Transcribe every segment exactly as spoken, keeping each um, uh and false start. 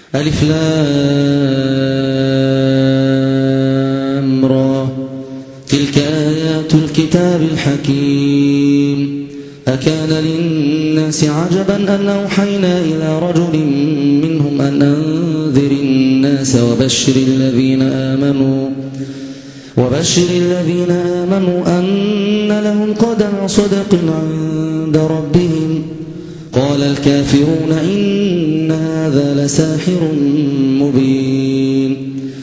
ألف لام را تلك آيات الكتاب الحكيم أكان للناس عجبا أن أوحينا إلى رجل منهم أن أنذر الناس وبشر الذين آمنوا وبشر الذين آمنوا أن لهم قدم صدق عند ربهم قال الكافرون إن هذا لساحر مبين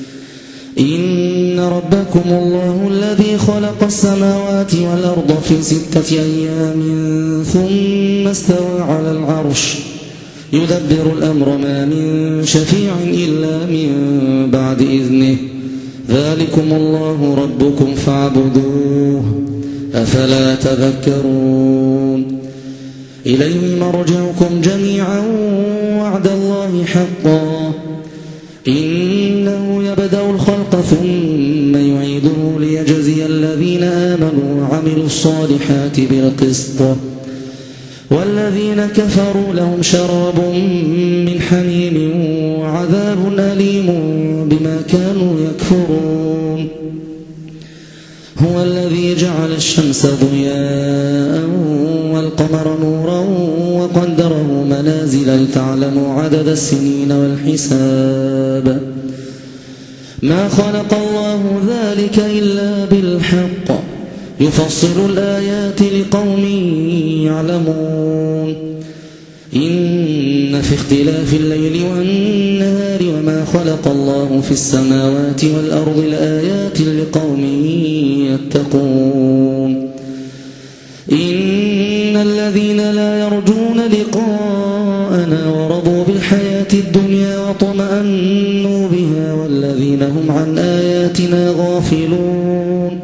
إن ربكم الله الذي خلق السماوات والأرض في ستة أيام ثم استوى على العرش يدبر الأمر ما من شفيع إلا من بعد إذنه ذلكم الله ربكم فاعبدوه أفلا تذكرون إليه مرجعكم جميعا وعد الله حقا إنه يبدأ الخلق ثم يعيده ليجزي الذين آمنوا وعملوا الصالحات بالقسط والذين كفروا لهم شراب من حميم وعذاب أليم بما كانوا يكفرون هو الذي جعل الشمس ضياء والقمر نورا وقدره منازل لتعلموا عدد السنين والحساب ما خلق الله ذلك إلا بالحق يفصل الآيات لقوم يعلمون إن في اختلاف الليل والنهار وما خلق الله في السماوات والأرض لآيات لقوم يتقون إن الذين لا يرجون لقاءنا ورضوا بالحياة الدنيا واطمأنوا بها والذين هم عن آياتنا غافلون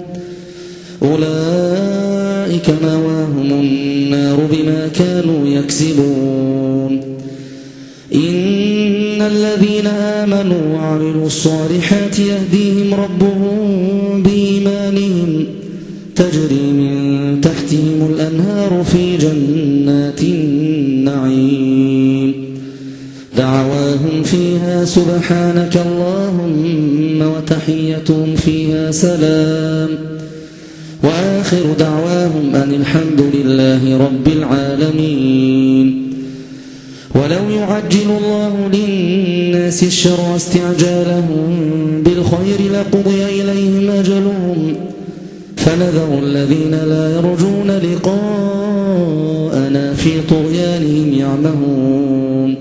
أولئك مأواهم النار بما كانوا يكسبون إن الذين آمنوا وعملوا الصالحات يهديهم ربهم بإيمانهم تجري من تحتهم الأنهار في جنات النعيم دعواهم فيها سبحانك اللهم وتحيتهم فيها سلام وآخر دعواهم أن الحمد لله رب العالمين ولو يعجل الله للناس الشر استعجالهم بالخير لقضي إليهم أجلهم فنذر الذين لا يرجون لقاءنا في طغيانهم يعمهون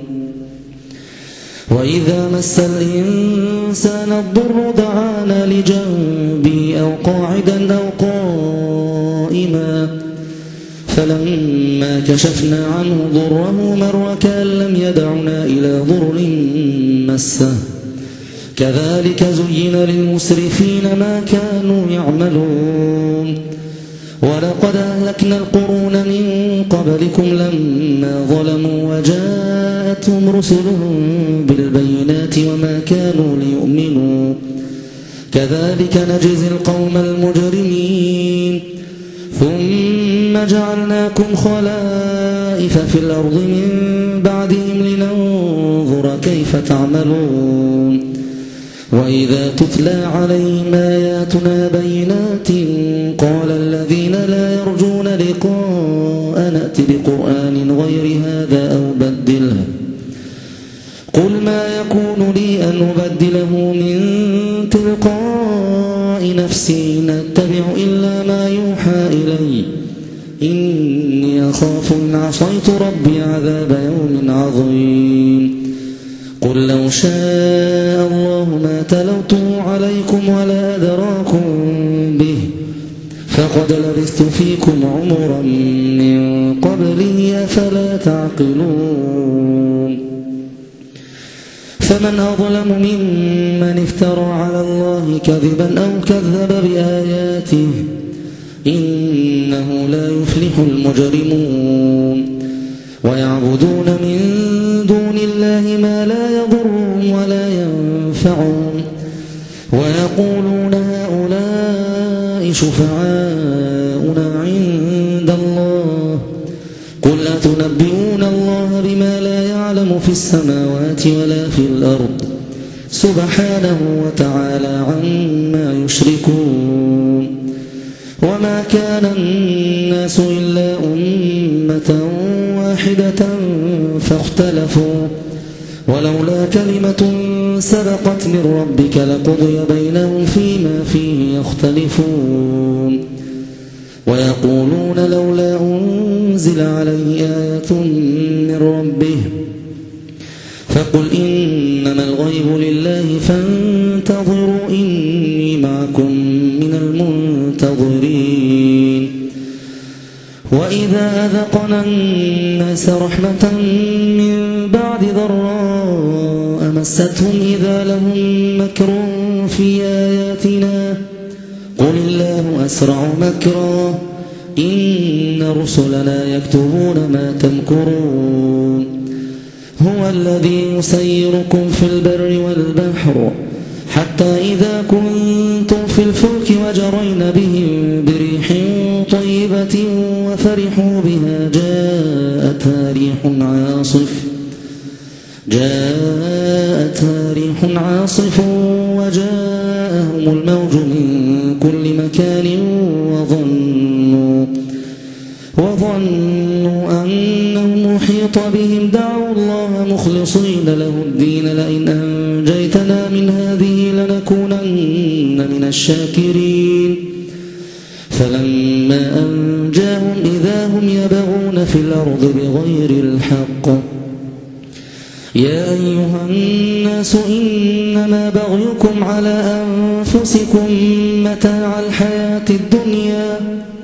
وإذا مس الإنسان الضر دعانا لجنبه أو قاعدا أو قائما فلما كشفنا عنه ضره مر كأن لم يدعنا إلى ضر مسه كذلك زين للمسرفين ما كانوا يعملون ولقد أهلكنا القرون من قبلكم لما ظلموا وجاءتهم رسلهم بالبينات وما كانوا ليؤمنوا كذلك نجزي القوم المجرمين ثم جعلناكم خلائف في الأرض من بعدهم لننظر كيف تعملون وإذا تتلى عليهم آياتنا بينات قال الذين لا يرجون لقاء نأت بقرآن غير هذا أو بدله قل ما يكون لي أن أبدله من تلقاء نفسي إن أتبع إلا ما يوحى إلي إني أخاف إن عصيت ربي عذاب يوم عظيم قل لو شاء الله ما تلوته عليكم ولا أدراكم به فقد لبثت فيكم عمرا من قبله أفلا تعقلون فمن أظلم ممن افترى على الله كذبا أو كذب بآياته إنه لا يفلح المجرمون ويعبدون من دون الله ما لا يضرهم ولا ينفعهم ويقولون هؤلاء شفعاؤنا عند الله قل أتنبئون الله بما لا يعلم يعلم في السماوات ولا في الأرض سبحانه وتعالى عما يشركون وما كان الناس إلا أمة واحدة فاختلفوا ولولا كلمة سبقت من ربك لقضي بينهم فيما فيه يختلفون ويقولون لولا أنزل عليه آية من ربه فقل إنما الغيب لله فانتظروا إني معكم من المنتظرين وإذا أذقنا الناس رحمة من بعد ضراء مستهم إذا لهم مكر في آياتنا قل الله أسرع مكرا إن رسلنا يكتبون ما تمكرون هو الذي يسيركم في البر والبحر حتى إذا كنتم في الفلك وجرين بهم بريح طيبة وفرحوا بها جاءتها ريح عاصف جاءتها ريح عاصف وجاءهم الموج من كل مكان وظنوا وظنوا أنهم محيط بهم دعوا الله مخلصين له الدين لئن أنجيتنا من هذه لنكونن من الشاكرين فلما أنجاهم إذا هم يبغون في الأرض بغير الحق يا أيها الناس إنما بغيكم على أنفسكم متاع الحياة الدنيا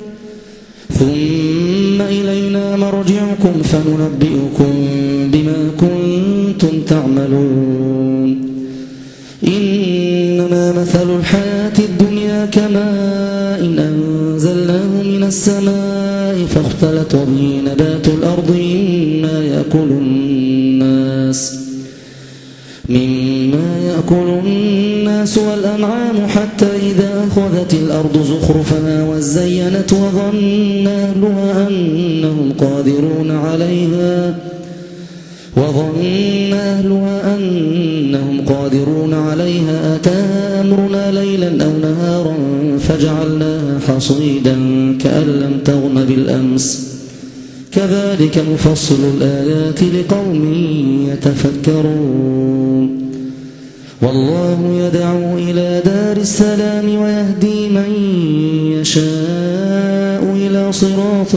ثم إلينا مرجعكم فننبئكم بما كنتم تعملون إنما مثل الحياة الدنيا كماء إن أنزلناه من السماء فاختلط به نبات الأرض مما يأكل الناس مما يأكل الناس والأنعام حتى إذا أخذت الأرض زخرفها وزينت وظن أهلها أنهم قادرون عليها وظن أهلها أنهم قادرون عليها أتاها أمرنا ليلا أو نهارا فجعلناها حصيدا كأن لم تغن بالأمس كذلك نفصل الآيات لقوم يتفكرون والله يدعو إلى دار السلام ويهدي من يشاء إلى صراط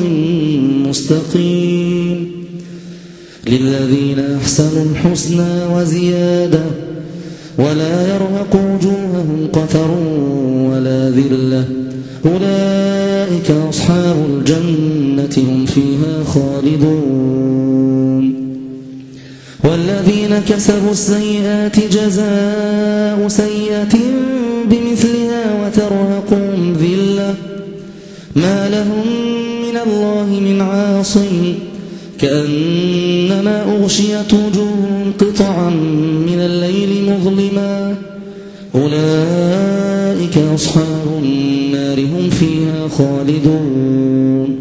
مستقيم للذين أحسنوا الحسنى وزيادة ولا يرهق وجوههم قتر ولا ذلة أولئك أصحاب الجنة هم فيها خالدون والذين كسبوا السيئات جزاء سيئة بمثلها وترهقهم ذلة ما لهم من الله من عاصم كأنما أغشيت وجوههم قطعا من الليل مظلما أولئك أصحاب النار هم فيها خالدون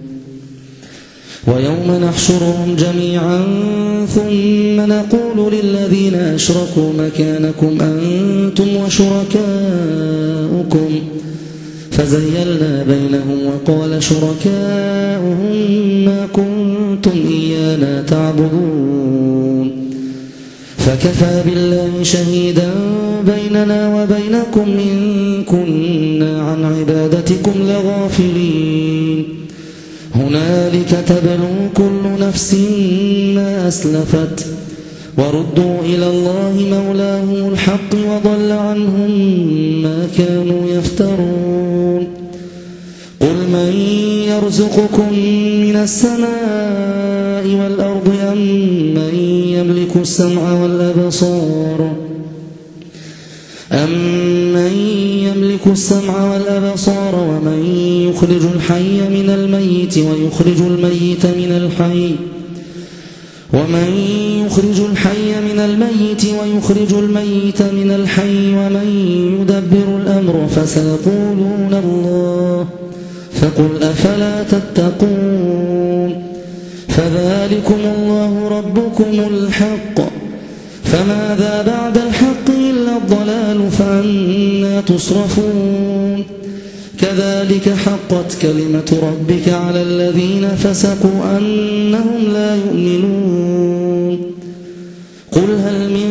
ويوم نحشرهم جميعا ثم نقول للذين أشركوا مكانكم أنتم وشركاؤكم فزيلنا بينهم وقال شركاؤهم ما كنتم إيانا تعبدون فكفى بالله شهيدا بيننا وبينكم إن كنا عن عبادتكم لغافلين هنالك تبلو كل نفس ما أسلفت وردوا إلى الله مولاهم الحق وضل عنهم ما كانوا يفترون قل من يرزقكم من السماء والأرض أم من يملك السمع والأبصار أمن يملك السمع والأبصار ومن يخرج الحي من الميت ويخرج الميت من الحي ومن يخرج الحي من الميت ويخرج الميت من الحي ومن يدبر الأمر فسيقولون الله فقل أفلا تتقون فذلكم الله ربكم الحق، فماذا بعد الحق إلا الضلال، فأنى تصرفون. كذلك حقت كلمة ربك على الذين فسقوا أنهم لا يؤمنون. قل هل من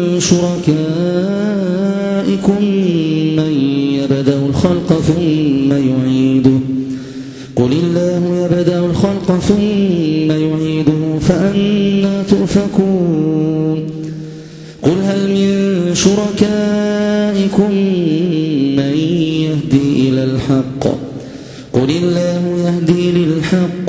شركائكم من يبدأ الخلق ثم يعيده، قل الله يبدأ الخلق ثم يعيده فأنى تؤفكون. قل هل من شركائكم من يهدي إلى الحق، قل الله يهدي للحق،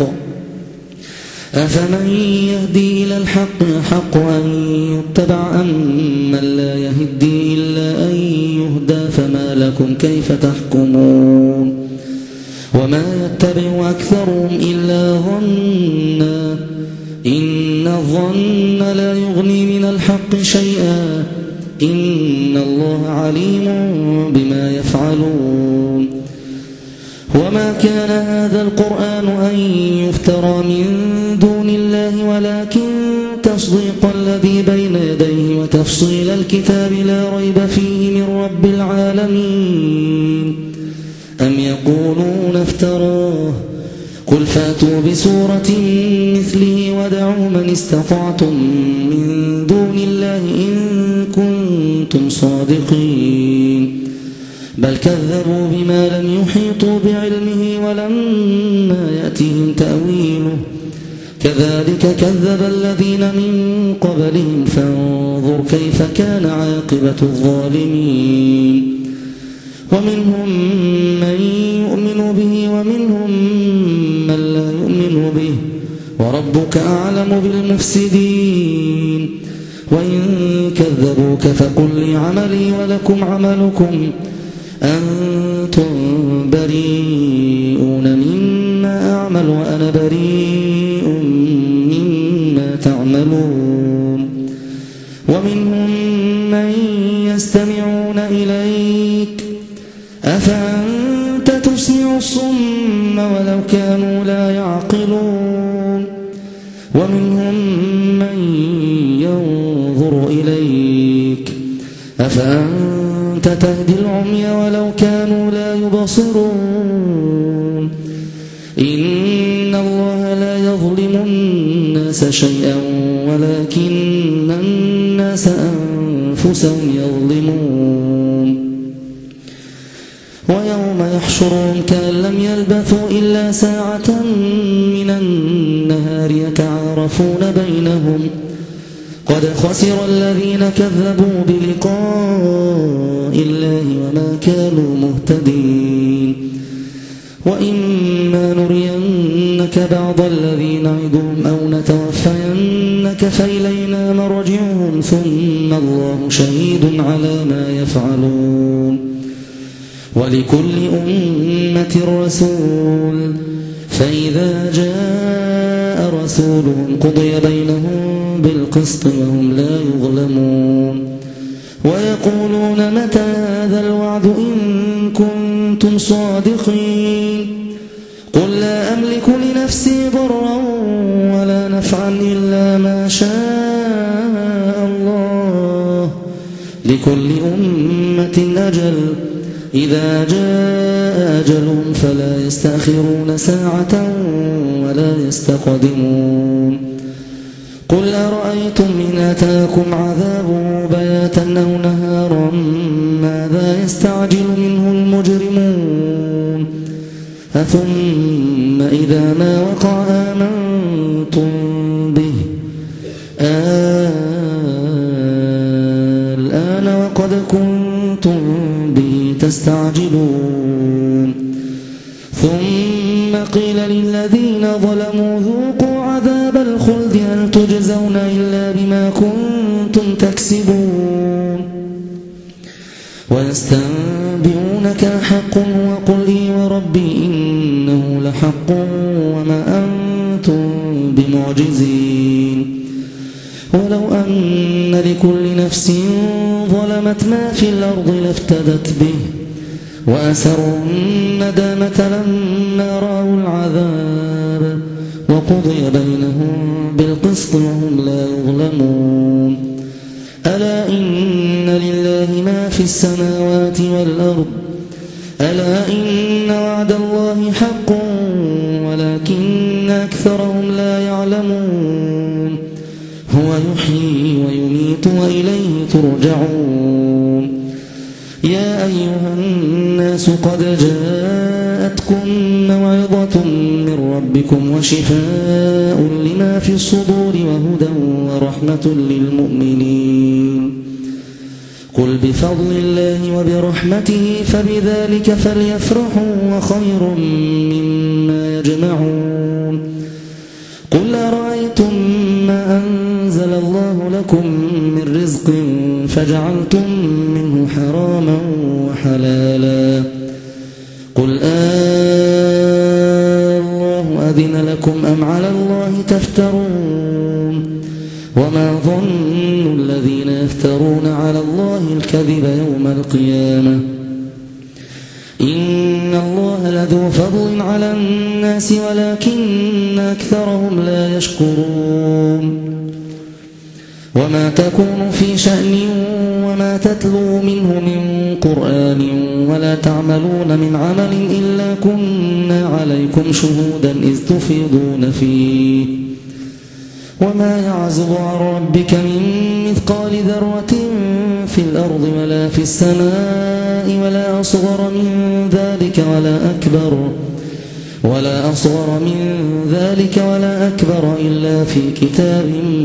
أفمن يهدي إلى الحق يحق أن يتبع أم من لا يهدي إلا أن يهدى، فما لكم كيف تحكمون. وما يتبع أكثرهم إلا ظنا، إن الظن لا يغني من الحق شيئا، إن الله عليم بما يفعلون. وما كان هذا القرآن أن يفترى من دون الله، ولكن تصديق الذي بين يديه وتفصيل الكتاب لا ريب فيه من رب العالمين. أم يقولون افتراه، قل فاتوا بسورة مثله وادعوا من استطعتم من دون الله إن كنتم صادقين. بل كذبوا بما لم يحيطوا بعلمه ولما يأتهم تأويله، كذلك كذب الذين من قبلهم، فانظر كيف كان عاقبة الظالمين. ومنهم من يؤمن به ومنهم من لا يؤمن به، وربك أعلم بالمفسدين. وإن كذبوك فقل لي عملي ولكم عملكم، أنتم بريئون مما أعمل وأنا بريء مما تعملون. ومنهم من يستمعون إليك، أفأنت تسمع الصم ولو كانوا لا يعقلون. ومنهم من ينظر إليك، أفأنت تهدي العمي ولو كانوا لا يبصرون. إن الله لا يظلم الناس شيئا ولكن الناس أنفسهم يظلمون. ويوم يحشرهم كأن لم يلبثوا إلا ساعة من النهار يتعارفون بينهم، قد خسر الذين كذبوا بلقاء الله وما كانوا مهتدين. وإما نرينك بعض الذي نعدهم أو نتوفينك فإلينا مرجعهم، ثم الله شهيد على ما يفعلون. ولكل أمة رسول، فإذا جاء رسولهم قضي بينهم بالقسط وهم لا يظلمون. ويقولون متى هذا الوعد إن كنتم صادقين. قل لا أملك لنفسي ضرا ولا نفعا إلا ما شاء الله، لكل أمة أجل، إذا جاء أجلهم فلا يستأخرون ساعة ولا يستقدمون. قل أرأيتم إن أتاكم عذابه بياتا أو نهارا ماذا يستعجل منه المجرمون. أثم إذا ما وقع آمنتم به، الآن وقد كنتم به تستعجلون. ثم قيل للذين ظلموا ذوقوا عذاب الخلد هل تجزون إلا بما كنتم تكسبون. ويستنبئونك حق وقل إي وربي إنه لحق وما أنتم بمعجزين. ولو أن لكل نفس ظلمت ما في الأرض لافتدت به وأسروا الندامة لما رأوا العذاب وقضي بينهم بالقسط وهم لا يظلمون ألا إن لله ما في السماوات والأرض ألا إن وعد الله حق ولكن أكثرهم لا يعلمون هو يحيي ويميت وإليه ترجعون يا أيها الناس قد جاءتكم موعظة من ربكم وشفاء لما في الصدور وهدى ورحمة للمؤمنين قل بفضل الله وبرحمته فبذلك فليفرحوا وخير مما يجمعون قل أرأيتم ما أنزل الله لكم من رزق فجعلتم منه حراما وحلالا قل آه الله أذن لكم أم على الله تفترون وما ظن الذين يفترون على الله الكذب يوم القيامة إن الله لذو فضل على الناس ولكن أكثرهم لا يشكرون وما تكون في شأن وما تتلو منه من قرآن ولا تعملون من عمل إلا كنا عليكم شهودا إذ تفيضون فيه وما يعزب عن ربك من مثقال ذرة في الأرض ولا في السماء ولا أصغر من ذلك ولا أكبر ولا أصغر من ذلك ولا أكبر إلا في كتاب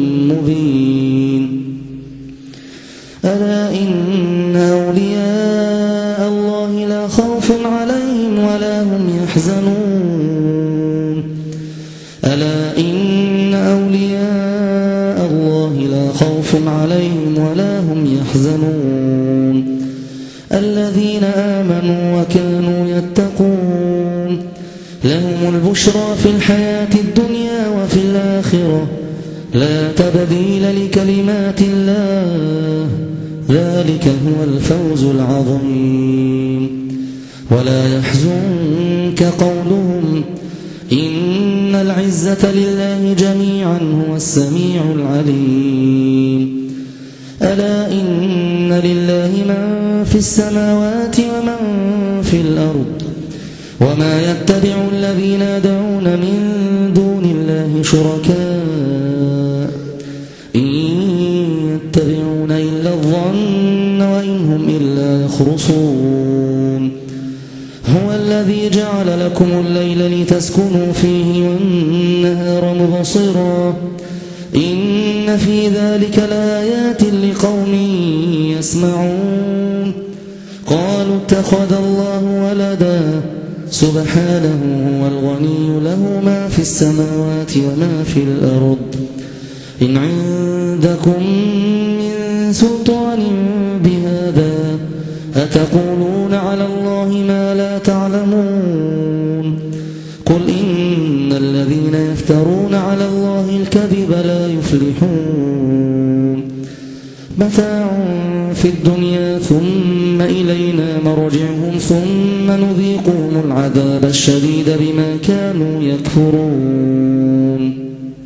مبين ألا إن أولياء الله لا خوف عليهم ولا هم يحزنون ألا إن أولياء الله لا خوف عليهم ولا هم يحزنون الذين آمنوا وكانوا يتقون لهم البشرى في الحياة الدنيا وفي الآخرة لا تبديل لكلمات الله ذلك هو الفوز العظيم ولا يحزنك قولهم إن العزة لله جميعا هو السميع العليم ألا إن لله من في السماوات ومن في الأرض وما يتبع الذين يدعون من دون الله شركاء إن يتبعون إلا الظن وإن هم إلا يخرصون هو الذي جعل لكم الليل لتسكنوا فيه والنهار مبصرا إن في ذلك لآيات لقوم يسمعون قالوا اتخذ الله ولدا سبحانه هو الغني له ما في السماوات وما في الأرض إن عندكم من سلطان بهذا أتقولون على الله ما لا تعلمون قل إن الذين يفترون على الله الكذب لا يفلحون متاع في الدنيا ثم إلينا مرجعهم ثم نذيقهم العذاب الشديد بما كانوا يكفرون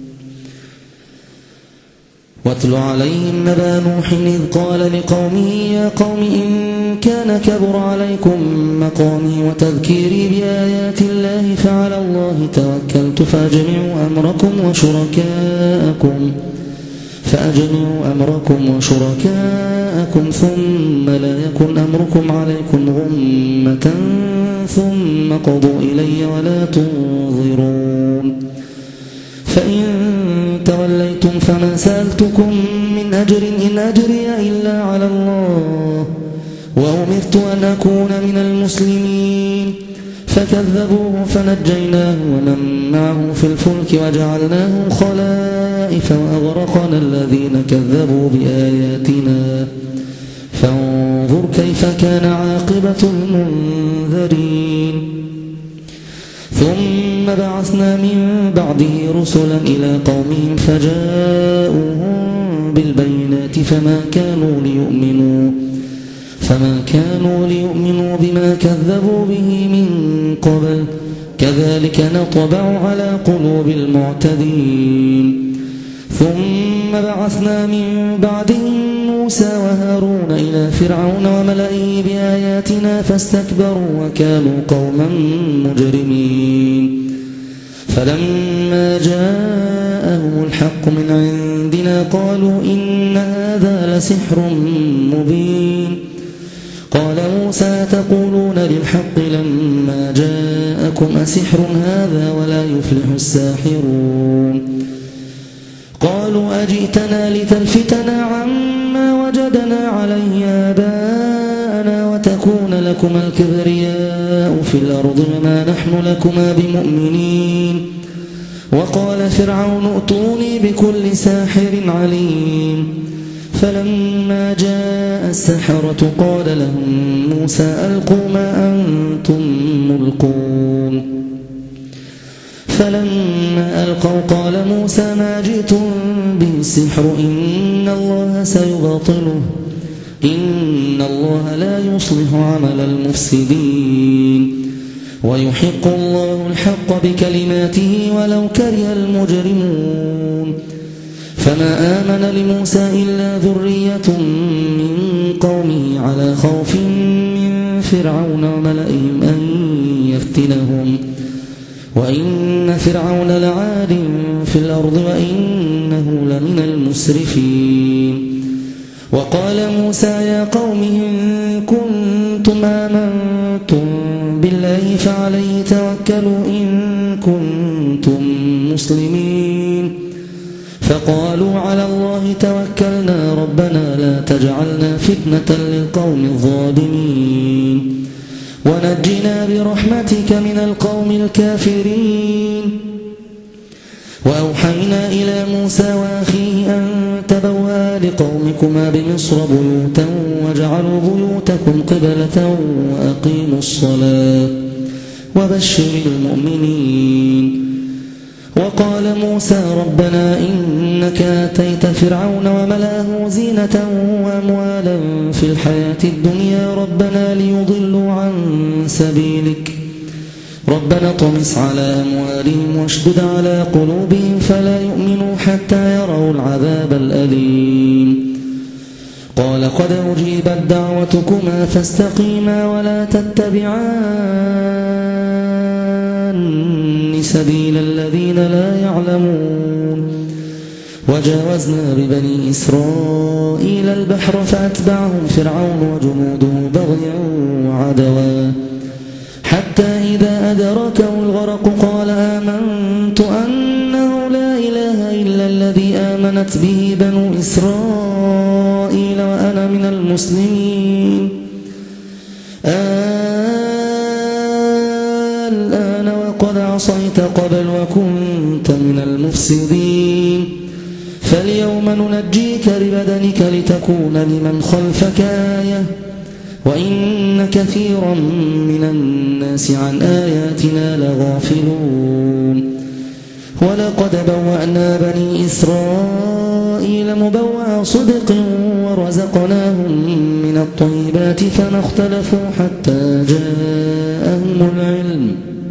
واتل عليهم نبأ نوح إذ قال لقومه يا قوم إن كان كبر عليكم مقامي وتذكيري بآيات الله فعلى الله توكلت فأجمعوا أمركم وشركاءكم فأجمعوا أمركم وشركاءكم ثم لا يكن أمركم عليكم غمة ثم قضوا إلي ولا تنظرون فإن توليتم فما سألتكم من أجر إن أجري إلا على الله وأمرت أن أكون من المسلمين فكذبوه فنجيناه ومن معه في الفلك وجعلناه خلائف وأغرقنا الذين كذبوا بآياتنا فانظر كيف كان عاقبة المنذرين ثم بعثنا من بعده رسلا إلى قومهم فجاءوهم بالبينات فما كانوا ليؤمنوا فما كانوا ليؤمنوا بما كذبوا به من قبل كذلك نطبع على قلوب المعتدين ثم بعثنا من بعدهم موسى وهارون إلى فرعون وملئه بآياتنا فاستكبروا وكانوا قوما مجرمين فلما جاءهم الحق من عندنا قالوا إن هذا لسحر مبين قال موسى تقولون للحق لما جاءكم أسحر هذا ولا يفلح الساحرون قالوا أجئتنا لتلفتنا عما وجدنا عليه آباءنا وتكون لكما الكبرياء في الأرض وما نحن لكما بمؤمنين وقال فرعون ائتوني بكل ساحر عليم فلما جاء السحرة قال لهم موسى ألقوا ما أنتم ملقون فلما ألقوا قال موسى ما جئتم به السحر إن الله سيباطله إن الله لا يصلح عمل المفسدين ويحق الله الحق بكلماته ولو كره المجرمون فما آمن لموسى إلا ذرية من قومه على خوف من فرعون وملئهم أن يفتنهم وإن فرعون لعال في الأرض وإنه لمن المسرفين وقال موسى يا قوم إن كنتم آمنتم بالله فعليه توكلوا إن كنتم مسلمين فقالوا على الله توكلنا ربنا لا تجعلنا فتنة للقوم الظالمين ونجنا برحمتك من القوم الكافرين وأوحينا إلى موسى وأخيه أن تبوأ لقومكما بمصر بيوتا واجعلوا بيوتكم قبلة وأقيموا الصلاة وبشر المؤمنين وقال موسى ربنا إنك آتيت فرعون وملأه زينة وأموالا في الحياة الدنيا ربنا ليضلوا عن سبيلك ربنا طمس على أموالهم واشدد على قلوبهم فلا يؤمنوا حتى يروا العذاب الأليم قال قد أجيبت دعوتكما فاستقيما ولا تتبعان سبيل الذين لا يعلمون وجاوزنا ببني إسرائيل البحر فأتبعهم فرعون وجنوده بغيا وعدوا حتى إذا أدركه الغرق قال آمنت أنه لا إله إلا الذي آمنت به بنو إسرائيل وأنا من المسلمين الآن وقد عصيت قبل وكنت من المفسدين فاليوم ننجيك ببدنك لتكون لمن خلفك آية وإن كثيرا من الناس عن آياتنا لغافلون ولقد بوأنا بني إسرائيل مبوأ صدق ورزقناهم من الطيبات فما اختلفوا حتى جاءهم العلم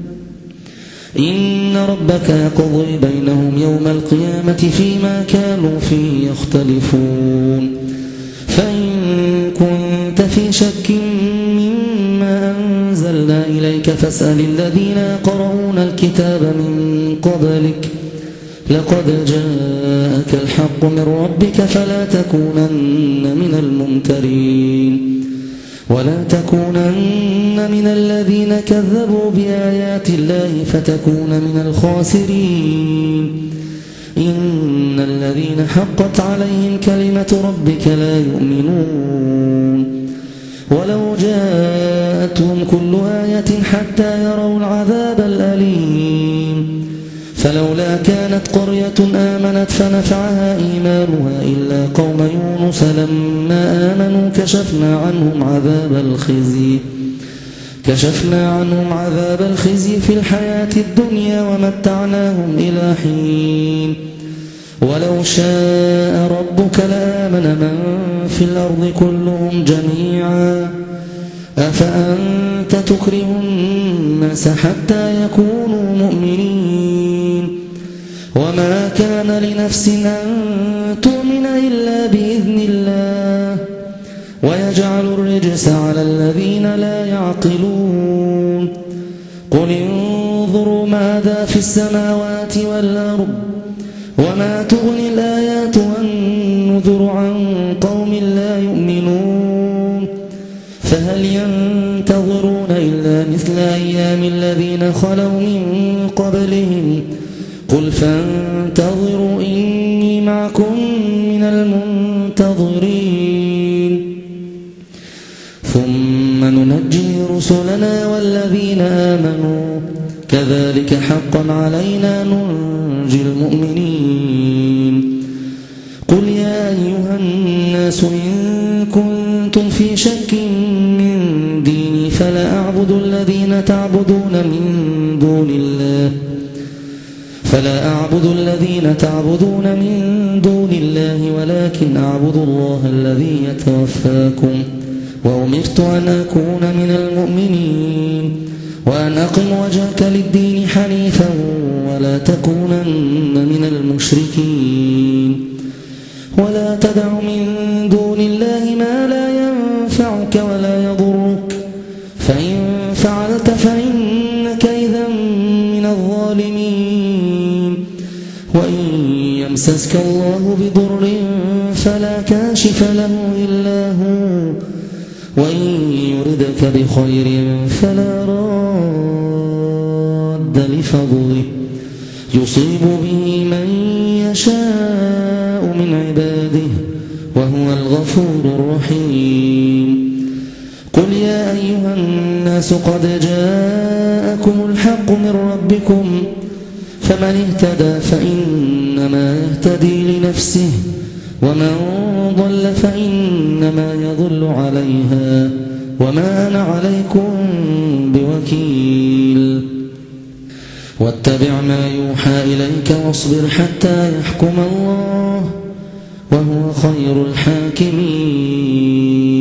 إن ربك يقضي بينهم يوم القيامة فيما كانوا فيه يختلفون فإن كنت في شك مما أنزلنا إليك فاسأل الذين يقرؤون الكتاب من قبلك لقد جاءك الحق من ربك فلا تكونن من الممترين ولا تكونن من الذين كذبوا بآيات الله فتكون من الخاسرين إن الذين حقت عليهم كلمة ربك لا يؤمنون ولو جاءتهم كل آية حتى يروا العذاب الأليم فلولا كانت قرية آمنت فنفعها إيمانها إلا قوم يونس لما آمنوا كشفنا عنهم عذاب الخزي كشفنا عنهم عذاب الخزي في الحياة الدنيا ومتعناهم إلى حين ولو شاء ربك لآمن من في الأرض كلهم جميعا أفأنت تكره الناس حتى يكونوا مؤمنين وما كان لنفس أن تؤمن إلا بإذن الله ويجعل الرجس على الذين لا يعقلون قل انظروا ماذا في السماوات والأرض وما تغني الآيات والنذر عن قوم لا يؤمنون فهل ينتظرون إلا مثل أيام الذين خلوا من قبلهم قل فانتظروا إني معكم من المنتظرين ثم ننجي رسلنا والذين آمنوا كذلك حقا علينا ننجي المؤمنين قل يا أيها الناس إن كنتم في شك من ديني فلا أعبد الذين تعبدون من دون الله فلا أعبد الذين تعبدون من دون الله ولكن أعبد الله الذي يتوفاكم وأمرت أن أكون من المؤمنين وأن أقم وجهك للدين حنيفا ولا تكونن من المشركين ولا تدع من دون الله ما لا ينفعك ولا يضرك فإن فعلت فإنك إذا من الظالمين وإن يمسسك الله بضر فلا كاشف له إلا هو وإن يردك بخير فلا راد لفضله يصيب به من يشاء من عباده وهو الغفور الرحيم قل يا أيها الناس قد جاءكم الحق من ربكم فمن اهتدى فإنما يهتدي لنفسه ومن ضل فإنما يضل عليها وما أنا عليكم بوكيل واتبع ما يوحى إليك واصبر حتى يحكم الله وهو خير الحاكمين